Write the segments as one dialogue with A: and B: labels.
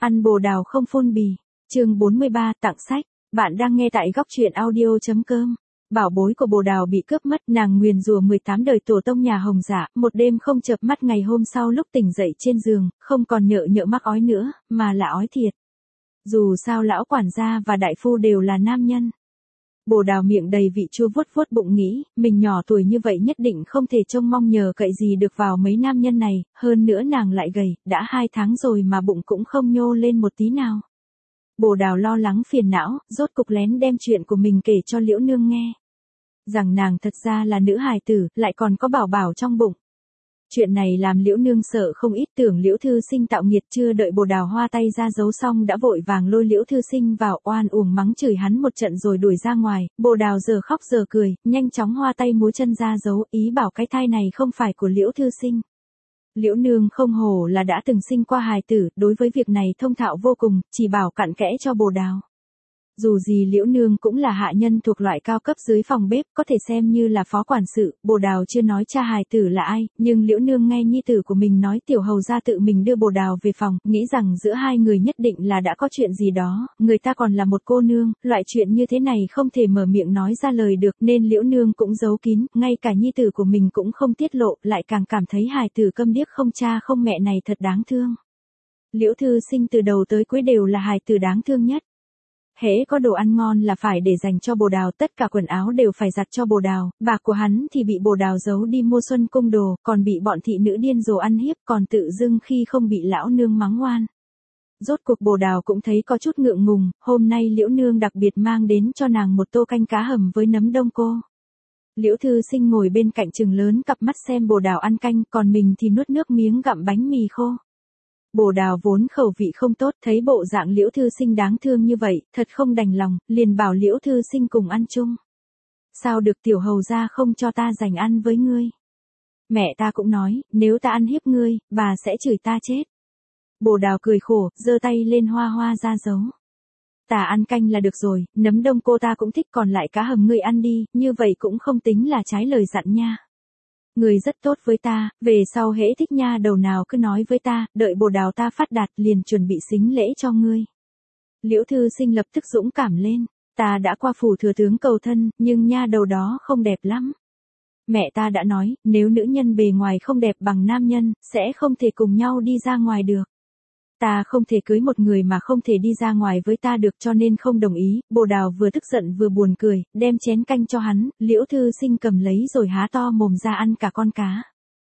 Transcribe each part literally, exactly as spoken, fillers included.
A: Ăn bồ đào không phun bì. Chương bốn mươi ba tặng sách. Bạn đang nghe tại góc truyện audio.com. Bảo bối của bồ đào bị cướp mất, nàng nguyền rủa mười tám đời tổ tông nhà Hồng Dạ, một đêm không chợp mắt ngày hôm sau lúc tỉnh dậy trên giường, không còn nhợ nhợ mắc ói nữa, mà là ói thiệt. Dù sao lão quản gia và đại phu đều là nam nhân. Bồ đào miệng đầy vị chua vuốt vuốt bụng nghĩ, mình nhỏ tuổi như vậy nhất định không thể trông mong nhờ cậy gì được vào mấy nam nhân này, hơn nữa nàng lại gầy, đã hai tháng rồi mà bụng cũng không nhô lên một tí nào. Bồ đào lo lắng phiền não, rốt cục lén đem chuyện của mình kể cho Liễu Nương nghe. Rằng nàng thật ra là nữ hài tử, lại còn có bảo bảo trong bụng. Chuyện này làm Liễu Nương sợ không ít, tưởng Liễu Thư Sinh tạo nghiệt, chưa đợi bồ đào hoa tay ra giấu xong đã vội vàng lôi Liễu Thư Sinh vào, oan uổng mắng chửi hắn một trận rồi đuổi ra ngoài. Bồ đào giờ khóc giờ cười, nhanh chóng hoa tay múa chân ra giấu, ý bảo cái thai này không phải của Liễu Thư Sinh. Liễu Nương không hổ là đã từng sinh qua hài tử, đối với việc này thông thạo vô cùng, chỉ bảo cặn kẽ cho bồ đào. Dù gì Liễu Nương cũng là hạ nhân thuộc loại cao cấp dưới phòng bếp, có thể xem như là phó quản sự. Bồ đào chưa nói cha hài tử là ai, nhưng Liễu Nương nghe nhi tử của mình nói tiểu hầu ra tự mình đưa bồ đào về phòng, nghĩ rằng giữa hai người nhất định là đã có chuyện gì đó, người ta còn là một cô nương, loại chuyện như thế này không thể mở miệng nói ra lời được, nên Liễu Nương cũng giấu kín, ngay cả nhi tử của mình cũng không tiết lộ, lại càng cảm thấy hài tử câm điếc không cha không mẹ này thật đáng thương. Liễu Thư Sinh từ đầu tới cuối đều là hài tử đáng thương nhất. Hễ có đồ ăn ngon là phải để dành cho bồ đào, tất cả quần áo đều phải giặt cho bồ đào, bạc của hắn thì bị bồ đào giấu đi mua xuân cung đồ, còn bị bọn thị nữ điên rồ ăn hiếp, còn tự dưng khi không bị lão nương mắng oan. Rốt cuộc bồ đào cũng thấy có chút ngượng ngùng, hôm nay Liễu Nương đặc biệt mang đến cho nàng một tô canh cá hầm với nấm đông cô. Liễu Thư Sinh ngồi bên cạnh trừng lớn cặp mắt xem bồ đào ăn canh, còn mình thì nuốt nước miếng gặm bánh mì khô. Bồ đào vốn khẩu vị không tốt, thấy bộ dạng Liễu Thư Sinh đáng thương như vậy, thật không đành lòng, liền bảo Liễu Thư Sinh cùng ăn chung. Sao được, tiểu hầu ra không cho ta dành ăn với ngươi? Mẹ ta cũng nói, nếu ta ăn hiếp ngươi, bà sẽ chửi ta chết. Bồ đào cười khổ, giơ tay lên hoa hoa ra dấu. Ta ăn canh là được rồi, nấm đông cô ta cũng thích, còn lại cá hầm ngươi ăn đi, như vậy cũng không tính là trái lời dặn nha. Người rất tốt với ta, về sau hễ thích nha đầu nào cứ nói với ta, đợi bồ đào ta phát đạt liền chuẩn bị sính lễ cho ngươi. Liễu Thư Sinh lập tức dũng cảm lên, ta đã qua phủ thừa tướng cầu thân, nhưng nha đầu đó không đẹp lắm. Mẹ ta đã nói, nếu nữ nhân bề ngoài không đẹp bằng nam nhân, sẽ không thể cùng nhau đi ra ngoài được. Ta không thể cưới một người mà không thể đi ra ngoài với ta được, cho nên không đồng ý. Bồ đào vừa tức giận vừa buồn cười, đem chén canh cho hắn, Liễu Thư Sinh cầm lấy rồi há to mồm ra ăn cả con cá.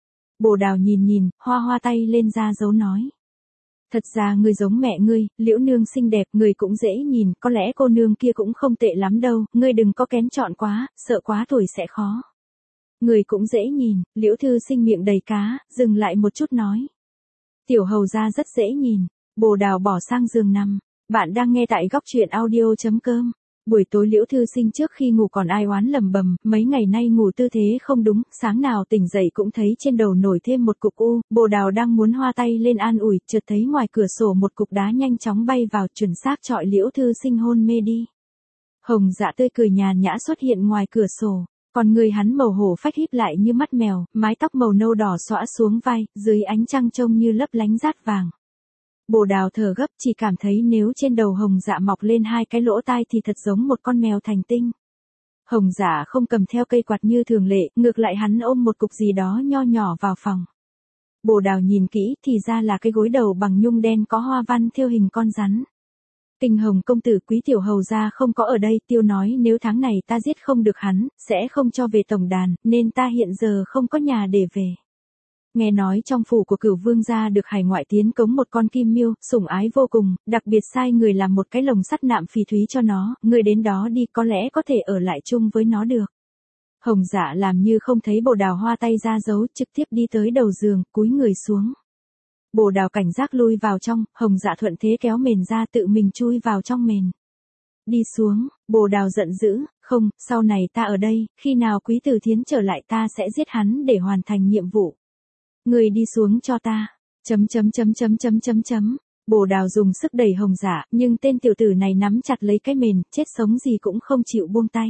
A: Bồ đào nhìn nhìn, hoa hoa tay lên ra dấu nói. Thật ra ngươi giống mẹ ngươi, Liễu Nương xinh đẹp, người cũng dễ nhìn, có lẽ cô nương kia cũng không tệ lắm đâu, ngươi đừng có kén chọn quá, sợ quá tuổi sẽ khó. Người cũng dễ nhìn, Liễu Thư Sinh miệng đầy cá, dừng lại một chút nói. Tiểu hầu ra rất dễ nhìn. Bồ đào bỏ sang giường nằm. Bạn đang nghe tại góc truyện audio.com. Buổi tối Liễu Thư Sinh trước khi ngủ còn ai oán lầm bầm, mấy ngày nay ngủ tư thế không đúng, sáng nào tỉnh dậy cũng thấy trên đầu nổi thêm một cục u. Bồ đào đang muốn hoa tay lên an ủi, chợt thấy ngoài cửa sổ một cục đá nhanh chóng bay vào, chuẩn xác chọi Liễu Thư Sinh hôn mê đi. Hồng Dạ tươi cười nhàn nhã xuất hiện ngoài cửa sổ. Còn người hắn màu hổ phách híp lại như mắt mèo, mái tóc màu nâu đỏ xõa xuống vai, dưới ánh trăng trông như lấp lánh rát vàng. Bồ đào thở gấp, chỉ cảm thấy nếu trên đầu Hồng Dạ mọc lên hai cái lỗ tai thì thật giống một con mèo thành tinh. Hồng Dạ không cầm theo cây quạt như thường lệ, ngược lại hắn ôm một cục gì đó nho nhỏ vào phòng. Bồ đào nhìn kỹ, thì ra là cái gối đầu bằng nhung đen có hoa văn thêu hình con rắn. Kinh Hồng công tử quý tiểu hầu gia không có ở đây, tiêu nói nếu tháng này ta giết không được hắn, sẽ không cho về tổng đàn, nên ta hiện giờ không có nhà để về. Nghe nói trong phủ của Cửu vương gia được hải ngoại tiến cống một con kim miêu, sủng ái vô cùng, đặc biệt sai người làm một cái lồng sắt nạm phỉ thúy cho nó, người đến đó đi có lẽ có thể ở lại chung với nó được. Hồng Dạ làm như không thấy bồ đào hoa tay ra dấu, trực tiếp đi tới đầu giường, cúi người xuống. Bồ đào cảnh giác lui vào trong, Hồng Dạ thuận thế kéo mền ra tự mình chui vào trong mền. Đi xuống, bồ đào giận dữ, không, sau này ta ở đây, khi nào quý tử thiến trở lại ta sẽ giết hắn để hoàn thành nhiệm vụ. Người đi xuống cho ta, chấm chấm chấm chấm chấm chấm chấm. Bồ đào dùng sức đẩy Hồng Dạ, nhưng tên tiểu tử này nắm chặt lấy cái mền, chết sống gì cũng không chịu buông tay.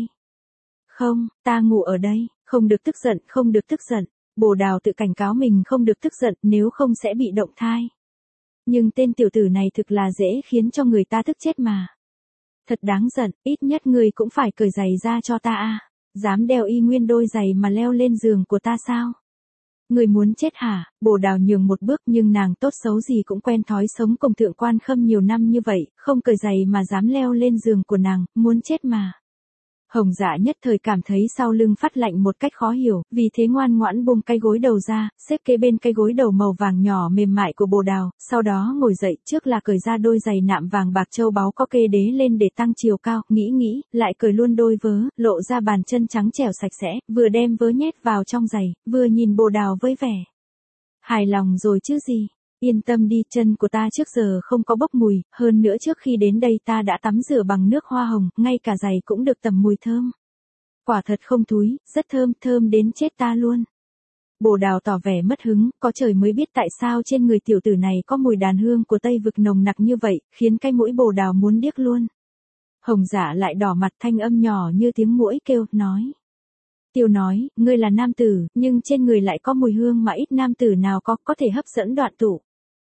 A: Không, ta ngủ ở đây, không được tức giận, không được tức giận. Bồ đào tự cảnh cáo mình không được tức giận, nếu không sẽ bị động thai. Nhưng tên tiểu tử này thực là dễ khiến cho người ta tức chết mà. Thật đáng giận, ít nhất người cũng phải cởi giày ra cho ta a. Dám đeo y nguyên đôi giày mà leo lên giường của ta sao? Người muốn chết hả? Bồ Đào nhường một bước, nhưng nàng tốt xấu gì cũng quen thói sống cùng thượng quan Khâm nhiều năm như vậy, không cởi giày mà dám leo lên giường của nàng, muốn chết mà. Hồng Dạ nhất thời cảm thấy sau lưng phát lạnh một cách khó hiểu, vì thế ngoan ngoãn buông cái gối đầu ra, xếp kế bên cái gối đầu màu vàng nhỏ mềm mại của Bồ Đào, sau đó ngồi dậy, trước là cởi ra đôi giày nạm vàng bạc châu báu có kê đế lên để tăng chiều cao, nghĩ nghĩ, lại cởi luôn đôi vớ, lộ ra bàn chân trắng trẻo sạch sẽ, vừa đem vớ nhét vào trong giày, vừa nhìn Bồ Đào với vẻ hài lòng rồi chứ gì. Yên tâm đi, chân của ta trước giờ không có bốc mùi, hơn nữa trước khi đến đây ta đã tắm rửa bằng nước hoa hồng, ngay cả giày cũng được tẩm mùi thơm. Quả thật không thúi, rất thơm, thơm đến chết ta luôn. Bồ Đào tỏ vẻ mất hứng, có trời mới biết tại sao trên người tiểu tử này có mùi đàn hương của Tây Vực nồng nặc như vậy, khiến cái mũi Bồ Đào muốn điếc luôn. Hồng Dạ lại đỏ mặt, thanh âm nhỏ như tiếng muỗi kêu, nói. Tiêu nói, ngươi là nam tử, nhưng trên người lại có mùi hương mà ít nam tử nào có, có thể hấp dẫn đoạn tụ.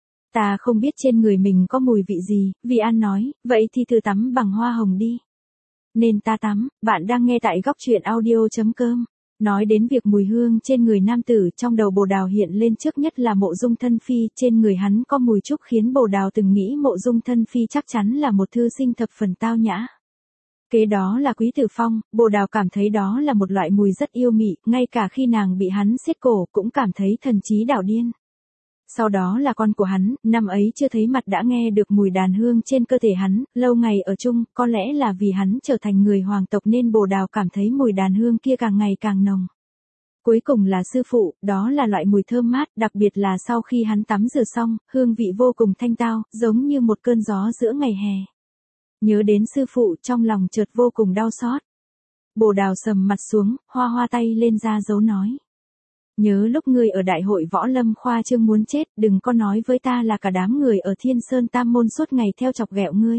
A: Ta không biết trên người mình có mùi vị gì, Vi An nói, vậy thì thử tắm bằng hoa hồng đi. Nên ta tắm, bạn đang nghe tại góc truyện audio chấm com. Nói đến việc mùi hương trên người nam tử, trong đầu Bồ Đào hiện lên trước nhất là Mộ Dung Thân Phi, trên người hắn có mùi trúc khiến Bồ Đào từng nghĩ Mộ Dung Thân Phi chắc chắn là một thư sinh thập phần tao nhã. Kế đó là Quý Tử Phong, Bồ Đào cảm thấy đó là một loại mùi rất yêu mị, ngay cả khi nàng bị hắn siết cổ cũng cảm thấy thần trí đảo điên. Sau đó là con của hắn, năm ấy chưa thấy mặt đã nghe được mùi đàn hương trên cơ thể hắn, lâu ngày ở chung, có lẽ là vì hắn trở thành người hoàng tộc nên Bồ Đào cảm thấy mùi đàn hương kia càng ngày càng nồng. Cuối cùng là sư phụ, đó là loại mùi thơm mát, đặc biệt là sau khi hắn tắm rửa xong, hương vị vô cùng thanh tao, giống như một cơn gió giữa ngày hè. Nhớ đến sư phụ, trong lòng chợt vô cùng đau xót. Bồ Đào sầm mặt xuống, hoa hoa tay lên ra dấu nói. Nhớ lúc ngươi ở đại hội võ lâm khoa trương muốn chết, đừng có nói với ta là cả đám người ở Thiên Sơn Tam Môn suốt ngày theo chọc ghẹo ngươi.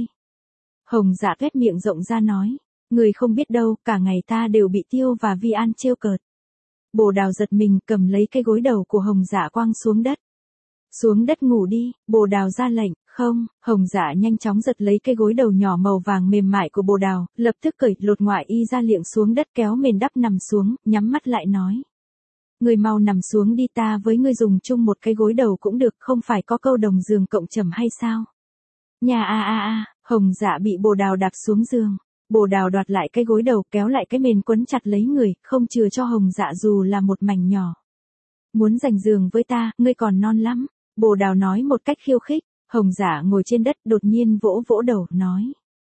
A: Hồng Dạ tuét miệng rộng ra nói, ngươi không biết đâu, cả ngày ta đều bị Tiêu và Vi An trêu cợt. Bồ Đào giật mình, cầm lấy cái gối đầu của Hồng Dạ quăng xuống đất. Xuống đất ngủ đi, Bồ Đào ra lệnh. Không, Hồng Dạ nhanh chóng giật lấy cái gối đầu nhỏ màu vàng mềm mại của Bồ Đào, lập tức cởi lột ngoại y ra liệng xuống đất, kéo mền đắp nằm xuống, nhắm mắt lại nói. Người mau nằm xuống đi, ta với ngươi dùng chung một cái gối đầu cũng được, không phải có câu đồng giường cộng trầm hay sao? Nhà a a a, Hồng Dạ bị Bồ Đào đạp xuống giường. Bồ Đào đoạt lại cái gối đầu, kéo lại cái mền quấn chặt lấy người, không chừa cho Hồng Dạ dù là một mảnh nhỏ. Muốn giành giường với ta, ngươi còn non lắm, Bồ Đào nói một cách khiêu khích. Hồng Dạ ngồi trên đất, đột nhiên vỗ vỗ đầu, nói.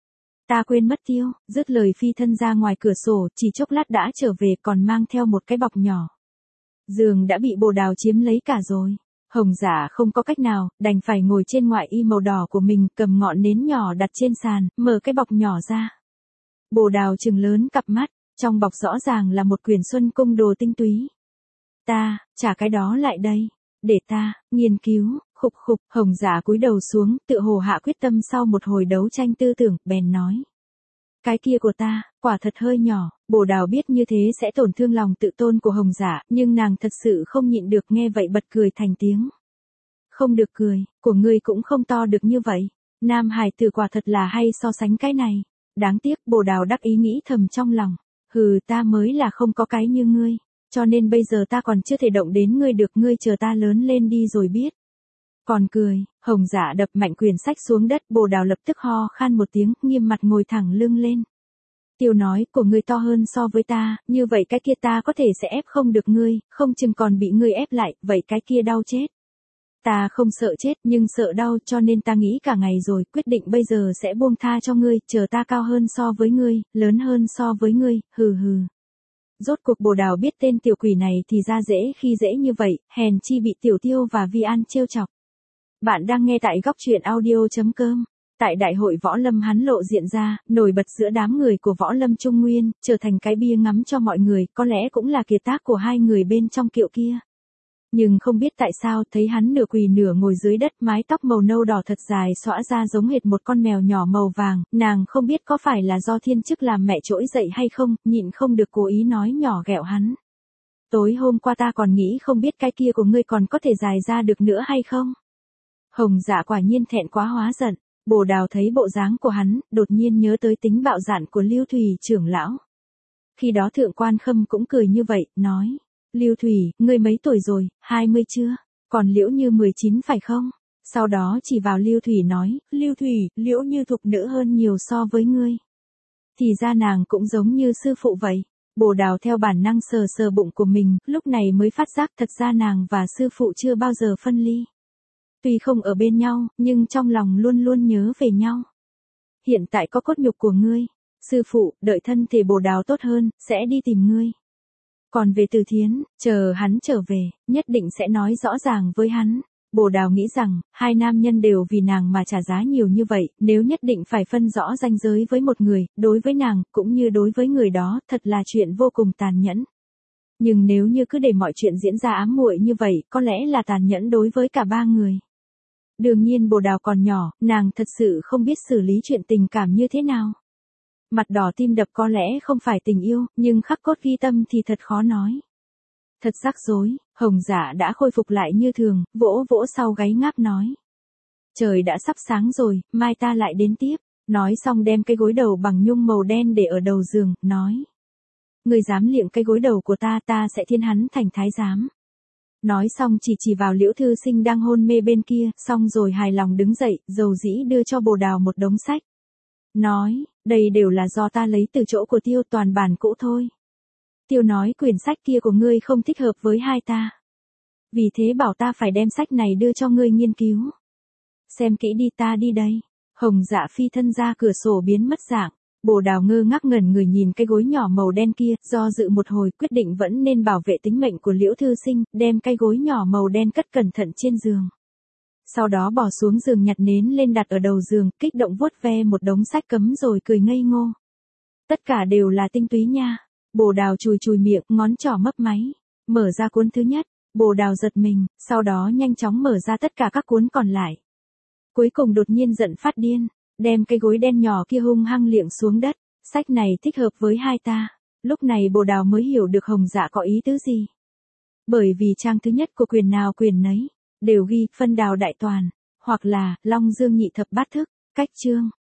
A: Ta quên mất Tiêu, dứt lời phi thân ra ngoài cửa sổ, chỉ chốc lát đã trở về, còn mang theo một cái bọc nhỏ. Giường đã bị Bồ Đào chiếm lấy cả rồi. Hồng Dạ không có cách nào, đành phải ngồi trên ngoại y màu đỏ của mình, cầm ngọn nến nhỏ đặt trên sàn, mở cái bọc nhỏ ra. Bồ Đào trừng lớn cặp mắt, trong bọc rõ ràng là một quyển Xuân Cung đồ tinh túy. Ta, trả cái đó lại đây, để ta nghiên cứu. Khục khục, Hồng Dạ cúi đầu xuống, tự hồ hạ quyết tâm sau một hồi đấu tranh tư tưởng, bèn nói. Cái kia của ta, quả thật hơi nhỏ. Bồ Đào biết như thế sẽ tổn thương lòng tự tôn của Hồng Dạ, nhưng nàng thật sự không nhịn được, nghe vậy bật cười thành tiếng. Không được cười, của ngươi cũng không to được như vậy. Nam hài tử quả thật là hay so sánh cái này. Đáng tiếc, Bồ Đào đắc ý nghĩ thầm trong lòng. Hừ, ta mới là không có cái như ngươi. Cho nên bây giờ ta còn chưa thể động đến ngươi được, ngươi chờ ta lớn lên đi rồi biết. Còn cười, Hồng Dạ đập mạnh quyển sách xuống đất, Bồ Đào lập tức ho khan một tiếng, nghiêm mặt ngồi thẳng lưng lên. Tiêu nói, của ngươi to hơn so với ta, như vậy cái kia ta có thể sẽ ép không được ngươi, không chừng còn bị ngươi ép lại, vậy cái kia đau chết. Ta không sợ chết, nhưng sợ đau, cho nên ta nghĩ cả ngày rồi, quyết định bây giờ sẽ buông tha cho ngươi, chờ ta cao hơn so với ngươi, lớn hơn so với ngươi, hừ hừ. Rốt cuộc Bồ Đào biết tên tiểu quỷ này thì ra dễ khi dễ như vậy, hèn chi bị Tiểu Tiêu và Vi An trêu chọc. Bạn đang nghe tại góc truyện audio chấm com. Tại đại hội võ lâm hắn lộ diện ra, nổi bật giữa đám người của võ lâm Trung Nguyên, trở thành cái bia ngắm cho mọi người, có lẽ cũng là kiệt tác của hai người bên trong kiệu kia. Nhưng không biết tại sao, thấy hắn nửa quỳ nửa ngồi dưới đất, mái tóc màu nâu đỏ thật dài xõa ra giống hệt một con mèo nhỏ màu vàng, nàng không biết có phải là do thiên chức làm mẹ trỗi dậy hay không, nhịn không được cố ý nói nhỏ ghẹo hắn. Tối hôm qua ta còn nghĩ không biết cái kia của ngươi còn có thể dài ra được nữa hay không. Hồng Dạ quả nhiên thẹn quá hóa giận, Bồ Đào thấy bộ dáng của hắn, đột nhiên nhớ tới tính bạo dạn của Lưu Thủy trưởng lão. Khi đó Thượng Quan Khâm cũng cười như vậy, nói, Lưu Thủy, ngươi mấy tuổi rồi, hai mươi chưa? Còn Liễu Như mười chín phải không? Sau đó chỉ vào Lưu Thủy nói, Lưu Thủy, Liễu Như thục nữ hơn nhiều so với ngươi. Thì ra nàng cũng giống như sư phụ vậy. Bồ Đào theo bản năng sờ sờ bụng của mình, lúc này mới phát giác thật ra nàng và sư phụ chưa bao giờ phân ly. Tuy không ở bên nhau, nhưng trong lòng luôn luôn nhớ về nhau. Hiện tại có cốt nhục của ngươi. Sư phụ, đợi thân thể Bồ Đào tốt hơn, sẽ đi tìm ngươi. Còn về Từ Thiến, chờ hắn trở về, nhất định sẽ nói rõ ràng với hắn. Bồ Đào nghĩ rằng, hai nam nhân đều vì nàng mà trả giá nhiều như vậy, nếu nhất định phải phân rõ ranh giới với một người, đối với nàng, cũng như đối với người đó, thật là chuyện vô cùng tàn nhẫn. Nhưng nếu như cứ để mọi chuyện diễn ra ám muội như vậy, có lẽ là tàn nhẫn đối với cả ba người. Đương nhiên Bồ Đào còn nhỏ, nàng thật sự không biết xử lý chuyện tình cảm như thế nào. Mặt đỏ tim đập có lẽ không phải tình yêu, nhưng khắc cốt ghi tâm thì thật khó nói. Thật rắc rối, Hồng Dạ đã khôi phục lại như thường, vỗ vỗ sau gáy ngáp nói. Trời đã sắp sáng rồi, mai ta lại đến tiếp. Nói xong đem cái gối đầu bằng nhung màu đen để ở đầu giường, nói. Người dám liệng cái gối đầu của ta, ta sẽ thiên hắn thành thái giám. Nói xong chỉ chỉ vào Liễu Thư Sinh đang hôn mê bên kia, xong rồi hài lòng đứng dậy, dầu dĩ đưa cho Bồ Đào một đống sách. Nói, đây đều là do ta lấy từ chỗ của Tiêu, toàn bản cũ thôi. Tiêu nói quyển sách kia của ngươi không thích hợp với hai ta. Vì thế bảo ta phải đem sách này đưa cho ngươi nghiên cứu. Xem kỹ đi, ta đi đây. Hồng Dạ phi thân ra cửa sổ biến mất dạng. Bồ Đào ngơ ngác ngẩn người nhìn cái gối nhỏ màu đen kia, do dự một hồi quyết định vẫn nên bảo vệ tính mệnh của Liễu Thư Sinh, đem cái gối nhỏ màu đen cất cẩn thận trên giường. Sau đó bỏ xuống giường nhặt nến lên đặt ở đầu giường, kích động vuốt ve một đống sách cấm rồi cười ngây ngô. Tất cả đều là tinh túy nha. Bồ Đào chùi chùi miệng, ngón trỏ mấp máy. Mở ra cuốn thứ nhất, Bồ Đào giật mình, sau đó nhanh chóng mở ra tất cả các cuốn còn lại. Cuối cùng đột nhiên giận phát điên, đem cái gối đen nhỏ kia hung hăng liệng xuống đất. Sách này thích hợp với hai ta. Lúc này Bồ Đào mới hiểu được Hồng Dạ có ý tứ gì. Bởi vì trang thứ nhất của quyền nào quyền nấy, đều ghi phân đào đại toàn, hoặc là Long Dương nhị thập bát thức, cách chương.